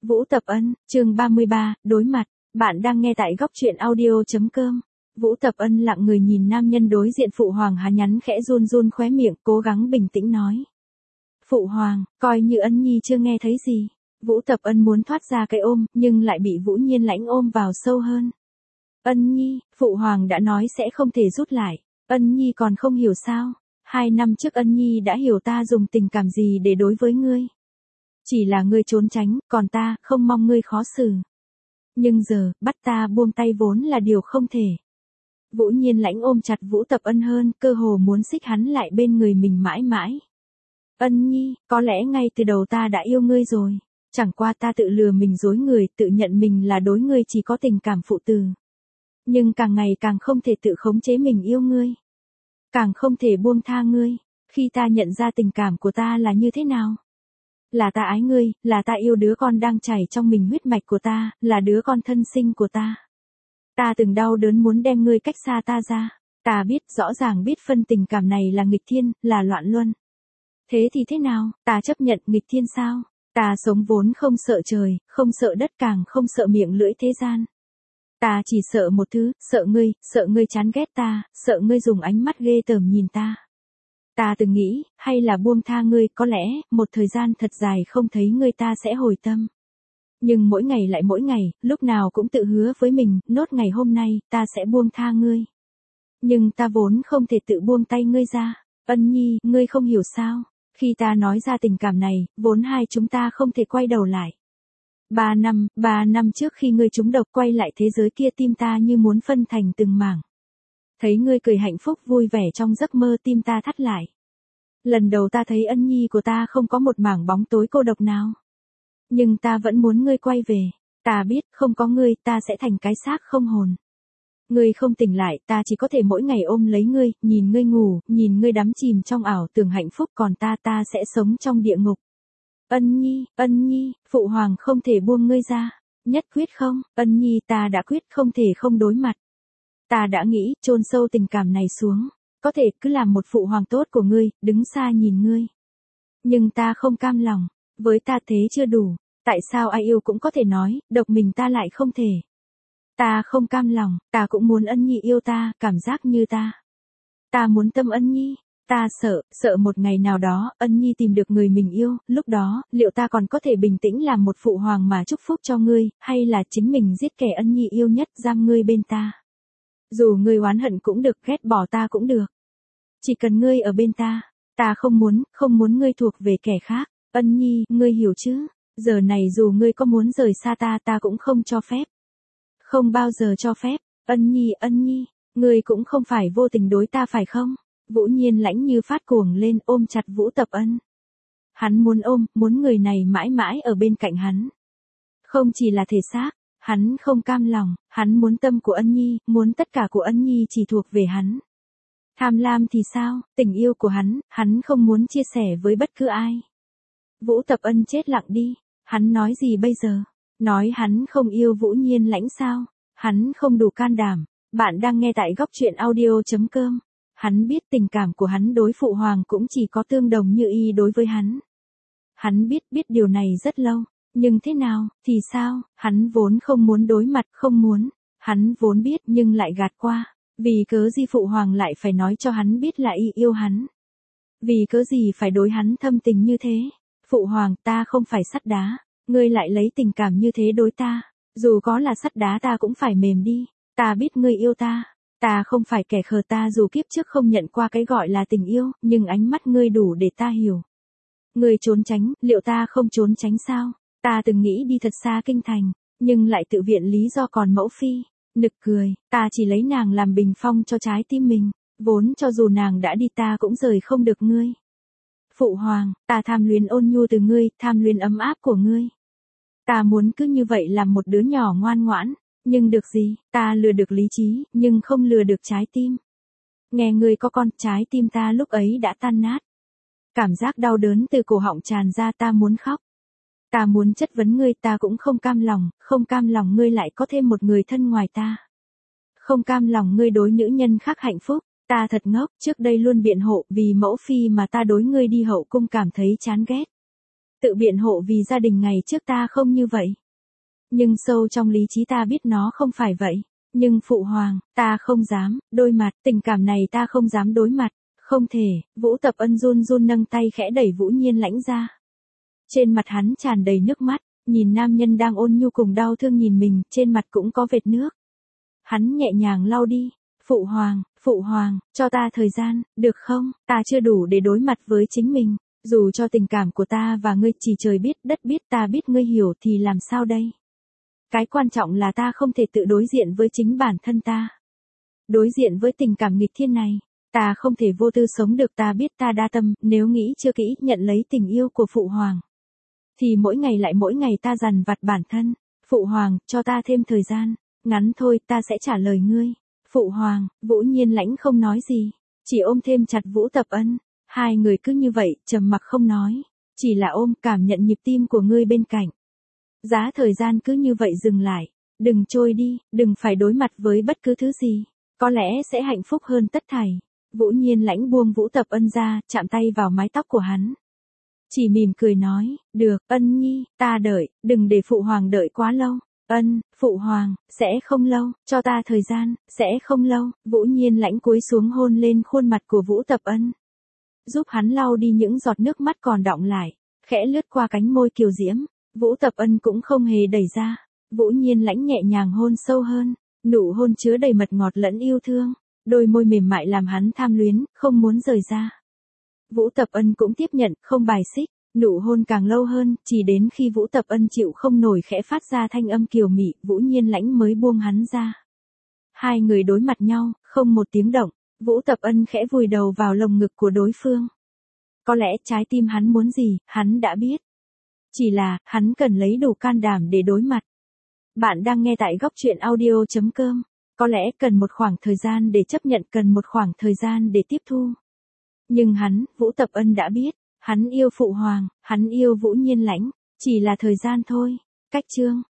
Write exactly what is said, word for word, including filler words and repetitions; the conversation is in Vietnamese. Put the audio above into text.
Vũ Tập Ân, chương ba mươi ba, đối mặt. Bạn đang nghe tại góc truyện audio chấm com. Vũ Tập Ân lặng người nhìn nam nhân đối diện Phụ Hoàng há nhắn khẽ run run khóe miệng, cố gắng bình tĩnh nói. Phụ Hoàng, coi như Ân Nhi chưa nghe thấy gì. Vũ Tập Ân muốn thoát ra cái ôm, nhưng lại bị Vũ Nhiên Lãnh ôm vào sâu hơn. Ân Nhi, Phụ Hoàng đã nói sẽ không thể rút lại. Ân Nhi còn không hiểu sao. Hai năm trước Ân Nhi đã hiểu ta dùng tình cảm gì để đối với ngươi. Chỉ là ngươi trốn tránh, còn ta, không mong ngươi khó xử. Nhưng giờ, bắt ta buông tay vốn là điều không thể. Vũ Nhiên Lãnh ôm chặt Vũ Tập Ân hơn, cơ hồ muốn xích hắn lại bên người mình mãi mãi. Ân Nhi, có lẽ ngay từ đầu ta đã yêu ngươi rồi. Chẳng qua ta tự lừa mình dối người, tự nhận mình là đối ngươi chỉ có tình cảm phụ tử. Nhưng càng ngày càng không thể tự khống chế mình yêu ngươi. Càng không thể buông tha ngươi. Khi ta nhận ra tình cảm của ta là như thế nào? Là ta ái ngươi, là ta yêu đứa con đang chảy trong mình huyết mạch của ta, là đứa con thân sinh của ta. Ta từng đau đớn muốn đem ngươi cách xa ta ra. Ta biết, rõ ràng biết phân tình cảm này là nghịch thiên, là loạn luân. Thế thì thế nào, ta chấp nhận nghịch thiên sao? Ta sống vốn không sợ trời, không sợ đất, càng không sợ miệng lưỡi thế gian. Ta chỉ sợ một thứ, sợ ngươi, sợ ngươi chán ghét ta, sợ ngươi dùng ánh mắt ghê tởm nhìn ta. Ta từng nghĩ, hay là buông tha ngươi, có lẽ, một thời gian thật dài không thấy ngươi ta sẽ hồi tâm. Nhưng mỗi ngày lại mỗi ngày, lúc nào cũng tự hứa với mình, nốt ngày hôm nay, ta sẽ buông tha ngươi. Nhưng ta vốn không thể tự buông tay ngươi ra. Ân Nhi, ngươi không hiểu sao. Khi ta nói ra tình cảm này, vốn hai chúng ta không thể quay đầu lại. Ba năm, ba năm trước khi ngươi trúng độc quay lại thế giới kia, tim ta như muốn phân thành từng mảng. Thấy ngươi cười hạnh phúc vui vẻ trong giấc mơ, tim ta thắt lại. Lần đầu ta thấy Ân Nhi của ta không có một mảng bóng tối cô độc nào. Nhưng ta vẫn muốn ngươi quay về. Ta biết, không có ngươi, ta sẽ thành cái xác không hồn. Ngươi không tỉnh lại, ta chỉ có thể mỗi ngày ôm lấy ngươi, nhìn ngươi ngủ, nhìn ngươi đắm chìm trong ảo tưởng hạnh phúc, còn ta ta sẽ sống trong địa ngục. Ân Nhi, Ân Nhi, Phụ Hoàng không thể buông ngươi ra. Nhất quyết không, Ân Nhi, ta đã quyết không thể không đối mặt. Ta đã nghĩ, chôn sâu tình cảm này xuống. Có thể cứ làm một phụ hoàng tốt của ngươi, đứng xa nhìn ngươi. Nhưng ta không cam lòng. Với ta thế chưa đủ. Tại sao ai yêu cũng có thể nói, độc mình ta lại không thể. Ta không cam lòng, ta cũng muốn Ân Nhi yêu ta, cảm giác như ta. Ta muốn tâm Ân Nhi. Ta sợ, sợ một ngày nào đó, Ân Nhi tìm được người mình yêu, lúc đó, liệu ta còn có thể bình tĩnh làm một phụ hoàng mà chúc phúc cho ngươi, hay là chính mình giết kẻ Ân Nhi yêu nhất, giam ngươi bên ta. Dù ngươi oán hận cũng được, ghét bỏ ta cũng được. Chỉ cần ngươi ở bên ta, ta không muốn, không muốn ngươi thuộc về kẻ khác. Ân Nhi, ngươi hiểu chứ? Giờ này dù ngươi có muốn rời xa ta, ta cũng không cho phép. Không bao giờ cho phép. Ân Nhi, Ân Nhi, ngươi cũng không phải vô tình đối ta phải không? Vũ Nhiên Lãnh như phát cuồng lên, ôm chặt Vũ Tập Ân. Hắn muốn ôm, muốn người này mãi mãi ở bên cạnh hắn. Không chỉ là thể xác, hắn không cam lòng, hắn muốn tâm của Ân Nhi, muốn tất cả của Ân Nhi chỉ thuộc về hắn. Tham lam thì sao, tình yêu của hắn, hắn không muốn chia sẻ với bất cứ ai. Vũ Tập Ân chết lặng đi, hắn nói gì bây giờ? Nói hắn không yêu Vũ Nhiên Lãnh sao? Hắn không đủ can đảm. Bạn đang nghe tại góc truyện audio chấm com. Hắn biết tình cảm của hắn đối Phụ Hoàng cũng chỉ có tương đồng như y đối với hắn. Hắn biết biết điều này rất lâu. Nhưng thế nào, thì sao, hắn vốn không muốn đối mặt, không muốn. Hắn vốn biết nhưng lại gạt qua. Vì cớ gì Phụ Hoàng lại phải nói cho hắn biết là y yêu hắn? Vì cớ gì phải đối hắn thâm tình như thế? Phụ Hoàng, ta không phải sắt đá. Ngươi lại lấy tình cảm như thế đối ta. Dù có là sắt đá ta cũng phải mềm đi. Ta biết ngươi yêu ta. Ta không phải kẻ khờ, ta dù kiếp trước không nhận qua cái gọi là tình yêu, nhưng ánh mắt ngươi đủ để ta hiểu. Ngươi trốn tránh, liệu ta không trốn tránh sao? Ta từng nghĩ đi thật xa kinh thành, nhưng lại tự viện lý do còn mẫu phi. Nực cười, ta chỉ lấy nàng làm bình phong cho trái tim mình, vốn cho dù nàng đã đi ta cũng rời không được ngươi. Phụ Hoàng, ta tham luyến ôn nhu từ ngươi, tham luyến ấm áp của ngươi. Ta muốn cứ như vậy làm một đứa nhỏ ngoan ngoãn, nhưng được gì, ta lừa được lý trí, nhưng không lừa được trái tim. Nghe ngươi có con, trái tim ta lúc ấy đã tan nát. Cảm giác đau đớn từ cổ họng tràn ra, ta muốn khóc. Ta muốn chất vấn ngươi, ta cũng không cam lòng, không cam lòng ngươi lại có thêm một người thân ngoài ta. Không cam lòng ngươi đối nữ nhân khác hạnh phúc, ta thật ngốc, trước đây luôn biện hộ, vì mẫu phi mà ta đối ngươi đi hậu cung cảm thấy chán ghét. tự biện hộ vì gia đình ngày trước ta không như vậy. Nhưng sâu trong lý trí ta biết nó không phải vậy. Nhưng phụ hoàng, ta không dám, đôi mặt, tình cảm này ta không dám đối mặt. Không thể, Vũ Tập Ân run run nâng tay khẽ đẩy Vũ Nhiên Lãnh ra. Trên mặt hắn tràn đầy nước mắt, nhìn nam nhân đang ôn nhu cùng đau thương nhìn mình, trên mặt cũng có vệt nước. Hắn nhẹ nhàng lau đi, phụ hoàng, phụ hoàng, cho ta thời gian, được không, ta chưa đủ để đối mặt với chính mình, dù cho tình cảm của ta và ngươi chỉ trời biết, đất biết, ta biết ngươi hiểu thì làm sao đây? Cái quan trọng là ta không thể tự đối diện với chính bản thân ta. Đối diện với tình cảm nghịch thiên này, ta không thể vô tư sống được, ta biết ta đa tâm, nếu nghĩ chưa kỹ, nhận lấy tình yêu của phụ hoàng. Thì mỗi ngày lại mỗi ngày ta dằn vặt bản thân, phụ hoàng, cho ta thêm thời gian, ngắn thôi ta sẽ trả lời ngươi. Phụ hoàng, Vũ Nhiên Lãnh không nói gì, chỉ ôm thêm chặt Vũ Tập Ân, hai người cứ như vậy, trầm mặc không nói, chỉ là ôm cảm nhận nhịp tim của ngươi bên cạnh. Giá thời gian cứ như vậy dừng lại, đừng trôi đi, đừng phải đối mặt với bất cứ thứ gì, có lẽ sẽ hạnh phúc hơn tất thảy. Vũ Nhiên Lãnh buông Vũ Tập Ân ra, chạm tay vào mái tóc của hắn. Chỉ mỉm cười nói, được, Ân nhi, ta đợi, đừng để phụ hoàng đợi quá lâu. Ân, phụ hoàng, sẽ không lâu, cho ta thời gian, sẽ không lâu. Vũ Nhiên Lãnh cúi xuống hôn lên khuôn mặt của Vũ Tập Ân, giúp hắn lau đi những giọt nước mắt còn đọng lại, khẽ lướt qua cánh môi kiều diễm. Vũ Tập Ân cũng không hề đẩy ra, Vũ Nhiên Lãnh nhẹ nhàng hôn sâu hơn, nụ hôn chứa đầy mật ngọt lẫn yêu thương, đôi môi mềm mại làm hắn tham luyến, không muốn rời ra. Vũ Tập Ân cũng tiếp nhận, không bài xích, nụ hôn càng lâu hơn, chỉ đến khi Vũ Tập Ân chịu không nổi khẽ phát ra thanh âm kiều mị, Vũ Nhiên Lãnh mới buông hắn ra. Hai người đối mặt nhau, không một tiếng động, Vũ Tập Ân khẽ vùi đầu vào lồng ngực của đối phương. Có lẽ trái tim hắn muốn gì, hắn đã biết. Chỉ là, hắn cần lấy đủ can đảm để đối mặt. Bạn đang nghe tại góc truyện audio chấm com. Có lẽ cần một khoảng thời gian để chấp nhận, cần một khoảng thời gian để tiếp thu. Nhưng hắn, Vũ Tập Ân đã biết, hắn yêu phụ hoàng, hắn yêu Vũ Nhiên Lãnh, chỉ là thời gian thôi. Cách chương